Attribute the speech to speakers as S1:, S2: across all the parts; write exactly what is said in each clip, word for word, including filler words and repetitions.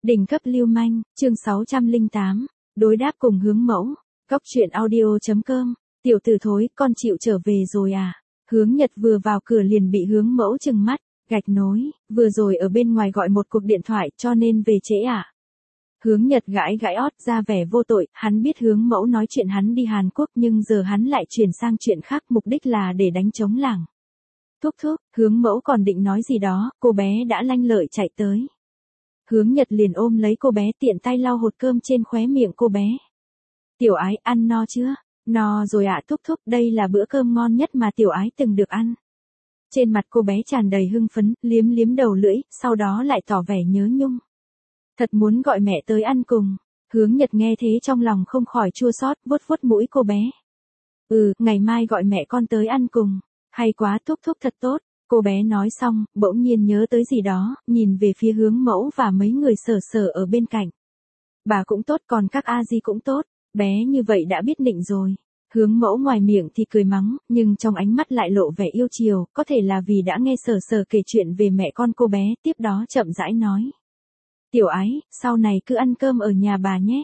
S1: Đỉnh cấp lưu manh, chương sáu trăm lẻ tám, đối đáp cùng hướng mẫu. Góc truyện audio.com, tiểu tử thối, con chịu trở về rồi à? Hướng Nhật vừa vào cửa liền bị hướng mẫu trừng mắt, gạch nối, vừa rồi ở bên ngoài gọi một cuộc điện thoại cho nên về trễ à? Hướng Nhật gãi gãi ót ra vẻ vô tội, hắn biết hướng mẫu nói chuyện hắn đi Hàn Quốc nhưng giờ hắn lại chuyển sang chuyện khác, mục đích là để đánh trống lảng. Thúc thúc, hướng mẫu còn định nói gì đó, cô bé đã lanh lợi chạy tới. Hướng Nhật liền ôm lấy cô bé, tiện tay lau hột cơm trên khóe miệng cô bé. Tiểu ái, ăn no chưa? No rồi ạ thúc thúc, đây là bữa cơm ngon nhất mà tiểu ái từng được ăn. Trên mặt cô bé tràn đầy hưng phấn, liếm liếm đầu lưỡi, sau đó lại tỏ vẻ nhớ nhung. Thật muốn gọi mẹ tới ăn cùng. Hướng Nhật nghe thế trong lòng không khỏi chua xót, vuốt vuốt mũi cô bé. Ừ, ngày mai gọi mẹ con tới ăn cùng. Hay quá thúc thúc thật tốt. Cô bé nói xong, bỗng nhiên nhớ tới gì đó, nhìn về phía hướng mẫu và mấy người sở sở ở bên cạnh. Bà cũng tốt, còn các a di cũng tốt, bé như vậy đã biết định rồi. Hướng mẫu ngoài miệng thì cười mắng, nhưng trong ánh mắt lại lộ vẻ yêu chiều, có thể là vì đã nghe sở sở kể chuyện về mẹ con cô bé, tiếp đó chậm rãi nói. Tiểu ái, sau này cứ ăn cơm ở nhà bà nhé.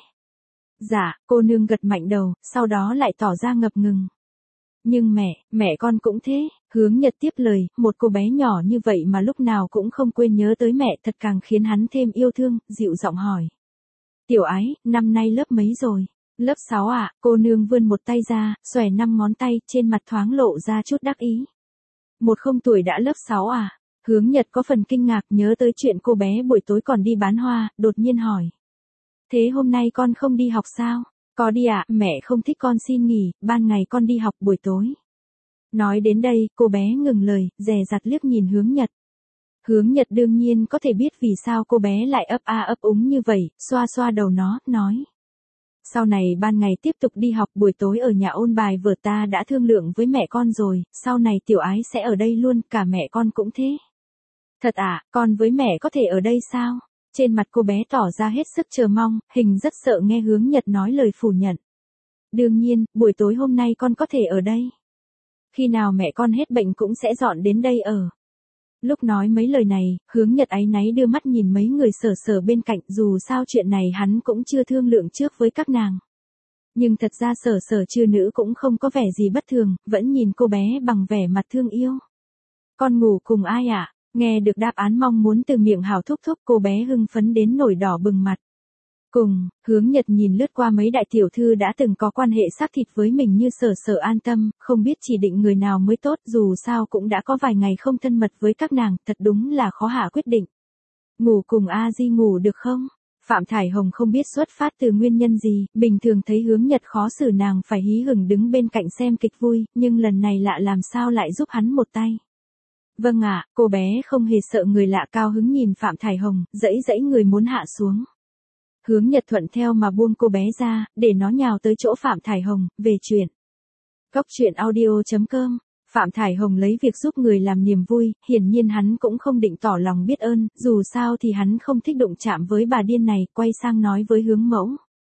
S1: Dạ, cô nương gật mạnh đầu, sau đó lại tỏ ra ngập ngừng. Nhưng mẹ, mẹ con cũng thế, Hướng Nhật tiếp lời, một cô bé nhỏ như vậy mà lúc nào cũng không quên nhớ tới mẹ, thật càng khiến hắn thêm yêu thương, dịu giọng hỏi. Tiểu ái, năm nay lớp mấy rồi? Lớp sáu ạ, cô nương vươn một tay ra, xòe năm ngón tay, trên mặt thoáng lộ ra chút đắc ý. Một không tuổi đã lớp sáu à? Hướng Nhật có phần kinh ngạc nhớ tới chuyện cô bé buổi tối còn đi bán hoa, đột nhiên hỏi. Thế hôm nay con không đi học sao? Có đi ạ, mẹ không thích con xin nghỉ, ban ngày con đi học buổi tối. Nói đến đây, cô bé ngừng lời, dè dặt liếc nhìn Hướng Nhật. Hướng Nhật đương nhiên có thể biết vì sao cô bé lại ấp a ấp úng như vậy, xoa xoa đầu nó, nói. Sau này ban ngày tiếp tục đi học, buổi tối ở nhà ôn bài vở, ta đã thương lượng với mẹ con rồi, sau này tiểu ái sẽ ở đây luôn, cả mẹ con cũng thế. Thật à, con với mẹ có thể ở đây sao? Trên mặt cô bé tỏ ra hết sức chờ mong, hình rất sợ nghe Hướng Nhật nói lời phủ nhận. Đương nhiên, buổi tối hôm nay con có thể ở đây. Khi nào mẹ con hết bệnh cũng sẽ dọn đến đây ở. Lúc nói mấy lời này, Hướng Nhật áy náy đưa mắt nhìn mấy người sở sở bên cạnh, dù sao chuyện này hắn cũng chưa thương lượng trước với các nàng. Nhưng thật ra sở sở chư nữ cũng không có vẻ gì bất thường, vẫn nhìn cô bé bằng vẻ mặt thương yêu. Con ngủ cùng ai ạ? À? Nghe được đáp án mong muốn từ miệng Hảo thúc thúc, cô bé hưng phấn đến nổi đỏ bừng mặt. Cùng, Hướng Nhật nhìn lướt qua mấy đại tiểu thư đã từng có quan hệ xác thịt với mình như sở sở an tâm, không biết chỉ định người nào mới tốt, dù sao cũng đã có vài ngày không thân mật với các nàng, thật đúng là khó hạ quyết định. Ngủ cùng a di ngủ được không? Phạm Thải Hồng không biết xuất phát từ nguyên nhân gì, bình thường thấy Hướng Nhật khó xử nàng phải hí hửng đứng bên cạnh xem kịch vui, nhưng lần này lạ làm sao lại giúp hắn một tay. Vâng ạ, cô bé không hề sợ người lạ, cao hứng nhìn Phạm Thải Hồng, dãy dãy người muốn hạ xuống. Hướng Nhật thuận theo mà buông cô bé ra, để nó nhào tới chỗ Phạm Thải Hồng, về chuyện. Góc truyện audio.com, Phạm Thải Hồng lấy việc giúp người làm niềm vui, hiển nhiên hắn cũng không định tỏ lòng biết ơn, dù sao thì hắn không thích đụng chạm với bà điên này, quay sang nói với Hướng mẫu.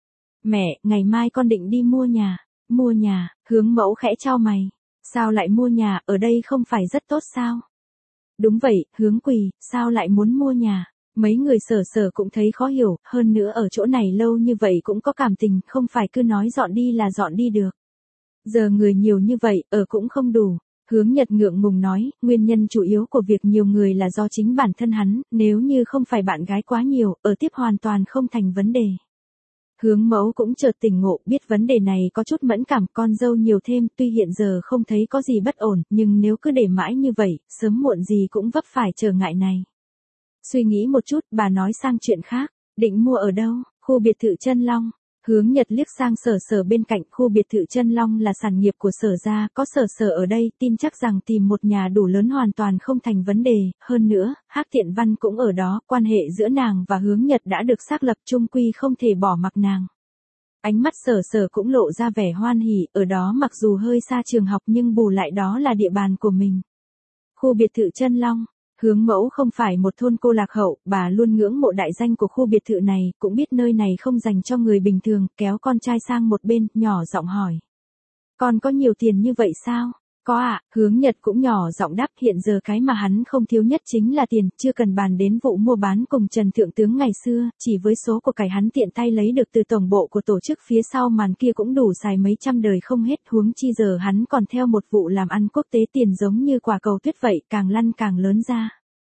S1: Mẹ, ngày mai con định đi mua nhà. Mua nhà, Hướng mẫu khẽ chau mày. Sao lại mua nhà, ở đây không phải rất tốt sao? Đúng vậy, Hướng Quỳ, sao lại muốn mua nhà? Mấy người sở sở cũng thấy khó hiểu, hơn nữa ở chỗ này lâu như vậy cũng có cảm tình, không phải cứ nói dọn đi là dọn đi được. Giờ người nhiều như vậy, ở cũng không đủ. Hướng Nhật ngượng ngùng nói, nguyên nhân chủ yếu của việc nhiều người là do chính bản thân hắn, nếu như không phải bạn gái quá nhiều, ở tiếp hoàn toàn không thành vấn đề. Hướng mẫu cũng chợt tỉnh ngộ, biết vấn đề này có chút mẫn cảm, con dâu nhiều thêm, tuy hiện giờ không thấy có gì bất ổn, nhưng nếu cứ để mãi như vậy, sớm muộn gì cũng vấp phải trở ngại này. Suy nghĩ một chút, bà nói sang chuyện khác, định mua ở đâu? Khu biệt thự Chân Long. Hướng Nhật liếc sang sở sở bên cạnh, khu biệt thự Chân Long là sản nghiệp của sở gia, có sở sở ở đây, tin chắc rằng tìm một nhà đủ lớn hoàn toàn không thành vấn đề, hơn nữa, Hắc Thiện Văn cũng ở đó, quan hệ giữa nàng và Hướng Nhật đã được xác lập, chung quy không thể bỏ mặc nàng. Ánh mắt sở sở cũng lộ ra vẻ hoan hỉ, ở đó mặc dù hơi xa trường học nhưng bù lại đó là địa bàn của mình. Khu biệt thự Chân Long. Hướng mẫu không phải một thôn cô lạc hậu, bà luôn ngưỡng mộ đại danh của khu biệt thự này, cũng biết nơi này không dành cho người bình thường, kéo con trai sang một bên, nhỏ giọng hỏi. Con có nhiều tiền như vậy sao? Có ạ, Hướng Nhật cũng nhỏ giọng đáp, hiện giờ cái mà hắn không thiếu nhất chính là tiền, chưa cần bàn đến vụ mua bán cùng Trần Thượng Tướng ngày xưa, chỉ với số của cải hắn tiện tay lấy được từ tổng bộ của tổ chức phía sau màn kia cũng đủ xài mấy trăm đời không hết, huống chi giờ hắn còn theo một vụ làm ăn quốc tế, tiền giống như quả cầu tuyết vậy, càng lăn càng lớn ra.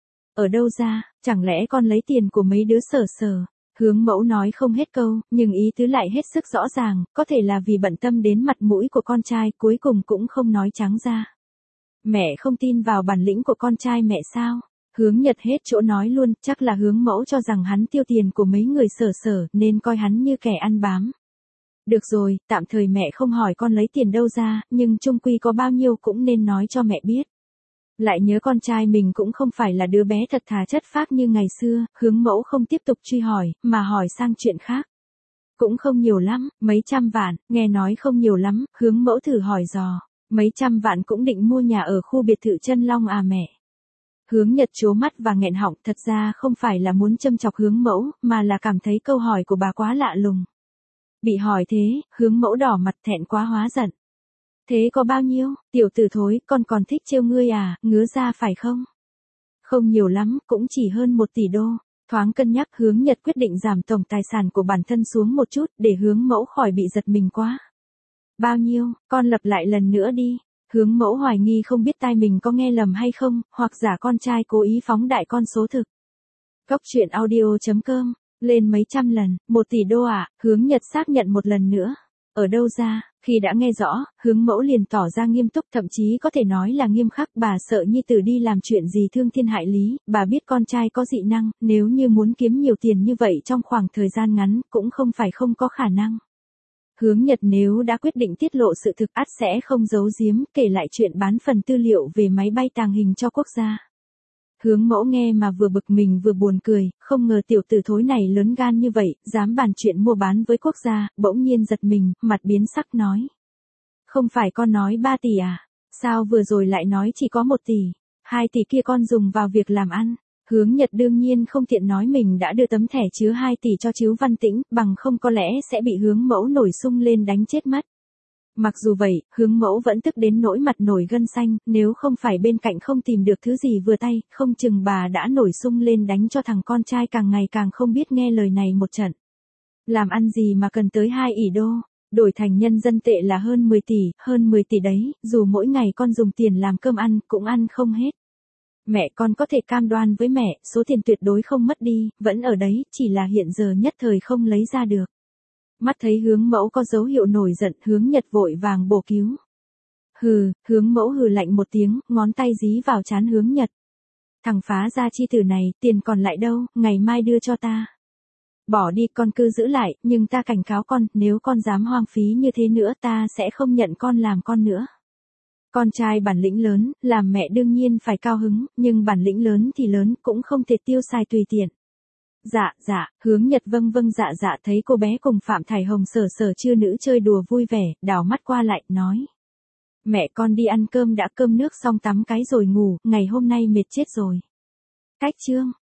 S1: Ở đâu ra, chẳng lẽ con lấy tiền của mấy đứa Sở Sở? Hướng Mẫu nói không hết câu, nhưng ý tứ lại hết sức rõ ràng, có thể là vì bận tâm đến mặt mũi của con trai, cuối cùng cũng không nói trắng ra. Mẹ không tin vào bản lĩnh của con trai mẹ sao? Hướng Nhật hết chỗ nói luôn, chắc là Hướng Mẫu cho rằng hắn tiêu tiền của mấy người Sở Sở, nên coi hắn như kẻ ăn bám. Được rồi, tạm thời mẹ không hỏi con lấy tiền đâu ra, nhưng chung quy có bao nhiêu cũng nên nói cho mẹ biết. Lại nhớ con trai mình cũng không phải là đứa bé thật thà chất phác như ngày xưa, Hướng Mẫu không tiếp tục truy hỏi, mà hỏi sang chuyện khác. Cũng không nhiều lắm, mấy trăm vạn, nghe nói không nhiều lắm, Hướng Mẫu thử hỏi dò. Mấy trăm vạn cũng định mua nhà ở khu biệt thự Chân Long à mẹ? Hướng Nhật trố mắt và nghẹn họng, thật ra không phải là muốn châm chọc Hướng Mẫu, mà là cảm thấy câu hỏi của bà quá lạ lùng. Bị hỏi thế, Hướng Mẫu đỏ mặt thẹn quá hóa giận. Thế có bao nhiêu, tiểu tử thối, con còn thích trêu ngươi à, ngứa ra phải không? Không nhiều lắm, cũng chỉ hơn một tỷ đô. Thoáng cân nhắc, Hướng Nhật quyết định giảm tổng tài sản của bản thân xuống một chút, để Hướng Mẫu khỏi bị giật mình quá. Bao nhiêu, con lặp lại lần nữa đi. Hướng Mẫu hoài nghi không biết tai mình có nghe lầm hay không, hoặc giả con trai cố ý phóng đại con số thực. Cốc truyện audio chấm com, lên mấy trăm lần, một tỷ đô à, Hướng Nhật xác nhận một lần nữa. Ở đâu ra? Khi đã nghe rõ, Hướng Mẫu liền tỏ ra nghiêm túc, thậm chí có thể nói là nghiêm khắc, bà sợ nhi tử đi làm chuyện gì thương thiên hại lý, bà biết con trai có dị năng, nếu như muốn kiếm nhiều tiền như vậy trong khoảng thời gian ngắn, cũng không phải không có khả năng. Hướng Nhật nếu đã quyết định tiết lộ sự thực ắt sẽ không giấu giếm, kể lại chuyện bán phần tư liệu về máy bay tàng hình cho quốc gia. Hướng Mẫu nghe mà vừa bực mình vừa buồn cười, không ngờ tiểu tử thối này lớn gan như vậy, dám bàn chuyện mua bán với quốc gia, bỗng nhiên giật mình, mặt biến sắc nói. Không phải con nói ba tỷ à? Sao vừa rồi lại nói chỉ có một tỷ? Hai tỷ kia con dùng vào việc làm ăn. Hướng Nhật đương nhiên không tiện nói mình đã đưa tấm thẻ chứa hai tỷ cho Trứ Văn Tĩnh, bằng không có lẽ sẽ bị Hướng Mẫu nổi sung lên đánh chết mất. Mặc dù vậy, Hướng Mẫu vẫn tức đến nỗi mặt nổi gân xanh, nếu không phải bên cạnh không tìm được thứ gì vừa tay, không chừng bà đã nổi sung lên đánh cho thằng con trai càng ngày càng không biết nghe lời này một trận. Làm ăn gì mà cần tới hai ỷ đô, đổi thành nhân dân tệ là hơn mười tỷ, hơn mười tỷ đấy, dù mỗi ngày con dùng tiền làm cơm ăn, cũng ăn không hết. Mẹ con có thể cam đoan với mẹ, số tiền tuyệt đối không mất đi, vẫn ở đấy, chỉ là hiện giờ nhất thời không lấy ra được. Mắt thấy Hướng Mẫu có dấu hiệu nổi giận, Hướng Nhật vội vàng bổ cứu. Hừ, Hướng Mẫu hừ lạnh một tiếng, ngón tay dí vào trán Hướng Nhật. Thằng phá gia chi tử này, tiền còn lại đâu, ngày mai đưa cho ta. Bỏ đi, con cứ giữ lại, nhưng ta cảnh cáo con, nếu con dám hoang phí như thế nữa ta sẽ không nhận con làm con nữa. Con trai bản lĩnh lớn, làm mẹ đương nhiên phải cao hứng, nhưng bản lĩnh lớn thì lớn, cũng không thể tiêu xài tùy tiện. Dạ, dạ, Hướng Nhật vâng vâng dạ dạ, thấy cô bé cùng Phạm Thải Hồng Sở Sở chưa nữ chơi đùa vui vẻ, đảo mắt qua lại, nói. Mẹ con đi ăn cơm đã, cơm nước xong tắm cái rồi ngủ, ngày hôm nay mệt chết rồi. Cách chương.